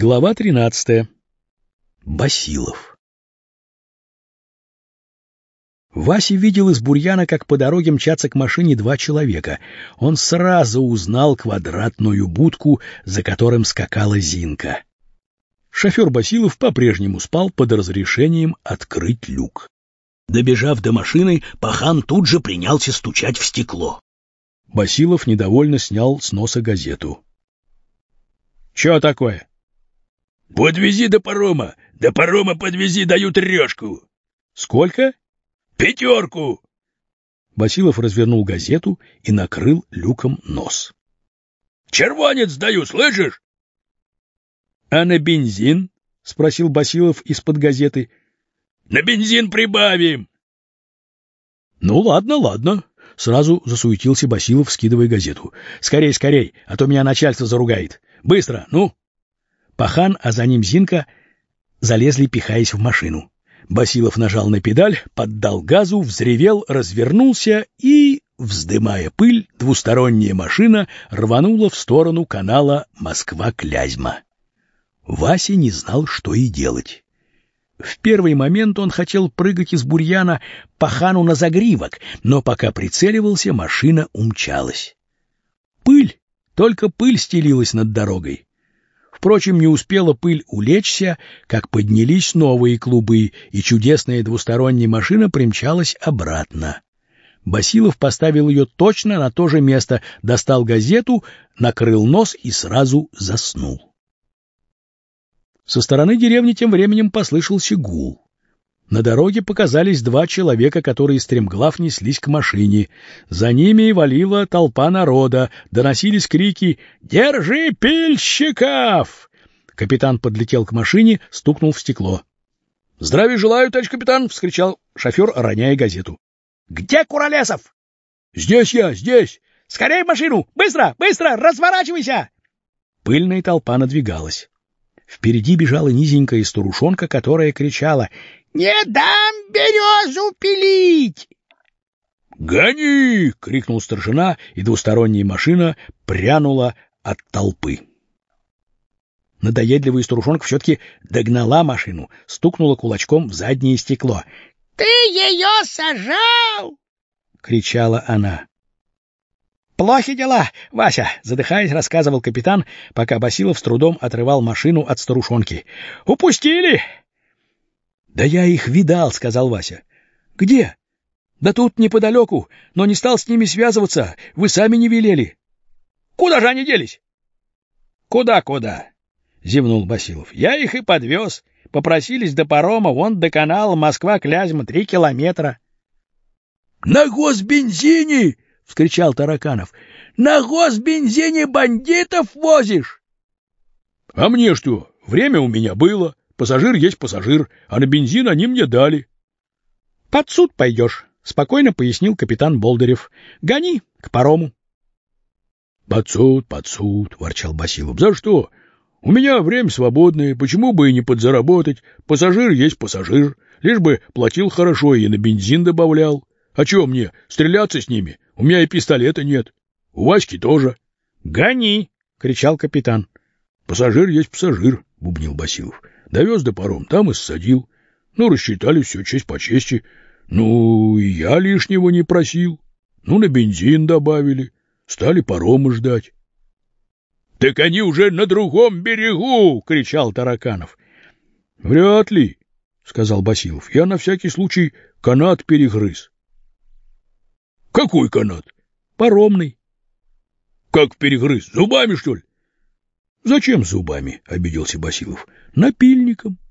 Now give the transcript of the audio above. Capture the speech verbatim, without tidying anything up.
Глава тринадцатая. Басилов. Вася видел из бурьяна, как по дороге мчатся к машине два человека. Он сразу узнал квадратную будку, за которым скакала Зинка. Шофер Басилов по-прежнему спал под разрешением открыть люк. Добежав до машины, пахан тут же принялся стучать в стекло. Басилов недовольно снял с носа газету. — Чё такое? — Подвези до парома. До парома подвези, даю трешку. — Сколько? — Пятерку. Басилов развернул газету и накрыл люком нос. — Червонец даю, слышишь? — А на бензин? — спросил Басилов из-под газеты. — На бензин прибавим. — Ну, ладно, ладно. Сразу засуетился Басилов, скидывая газету. — Скорей, скорей, а то меня начальство заругает. Быстро, ну! Пахан, а за ним Зинка залезли, пихаясь в машину. Басилов нажал на педаль, поддал газу, взревел, развернулся и, вздымая пыль, двусторонняя машина рванула в сторону канала Москва-Клязьма. Вася не знал, что и делать. В первый момент он хотел прыгать из бурьяна пахану на загривок, но пока прицеливался, машина умчалась. Пыль, только пыль стелилась над дорогой. Впрочем, не успела пыль улечься, как поднялись новые клубы, и чудесная двусторонняя машина примчалась обратно. Басилов поставил ее точно на то же место, достал газету, накрыл нос и сразу заснул. Со стороны деревни тем временем послышался гул. На дороге показались два человека, которые стремглав неслись к машине. За ними валила толпа народа, доносились крики «Держи пильщиков!». Капитан подлетел к машине, стукнул в стекло. «Здравия желаю, товарищ капитан!» — вскричал шофер, роняя газету. «Где Куролесов?» «Здесь я, здесь!» «Скорей в машину! Быстро, быстро! Разворачивайся!» Пыльная толпа надвигалась. Впереди бежала низенькая старушонка, которая кричала: «Не дам березу пилить!» «Гони!» — крикнул старшина, и двусторонняя машина прянула от толпы. Надоедливая старушонка все-таки догнала машину, стукнула кулачком в заднее стекло. «Ты ее сажал!» — кричала она. «Плохи дела, Вася!» — задыхаясь, рассказывал капитан, пока Басилов с трудом отрывал машину от старушонки. «Упустили!» «Да я их видал», — сказал Вася. «Где?» «Да тут неподалеку, но не стал с ними связываться. Вы сами не велели». «Куда же они делись?» «Куда-куда?» — зевнул Басилов. «Я их и подвез. Попросились до парома, вон до канала Москва-Клязьма, три километра». «На госбензине!» — вскричал Тараканов. «На госбензине бандитов возишь!» «А мне что? Время у меня было. Пассажир есть пассажир, а на бензин они мне дали». — Под суд пойдешь, — спокойно пояснил капитан Болдырев. — Гони к парому. — Под суд, под суд, — ворчал Басилов. — За что? У меня время свободное, почему бы и не подзаработать? Пассажир есть пассажир, лишь бы платил хорошо и на бензин добавлял. А чё мне, стреляться с ними? У меня и пистолета нет. У Васьки тоже. — Гони, — кричал капитан. — Пассажир есть пассажир, — бубнил Басилов. Довез до паром, там и ссадил. Ну, рассчитали все честь по чести. Ну, и я лишнего не просил. Ну, на бензин добавили. Стали парома ждать. — Так они уже на другом берегу! — кричал Тараканов. — Вряд ли, — сказал Басилов. Я на всякий случай канат перегрыз. — Какой канат? — Паромный. — Как перегрыз? Зубами, что ли? — Зачем зубами? — обиделся Басилов. — Напильником.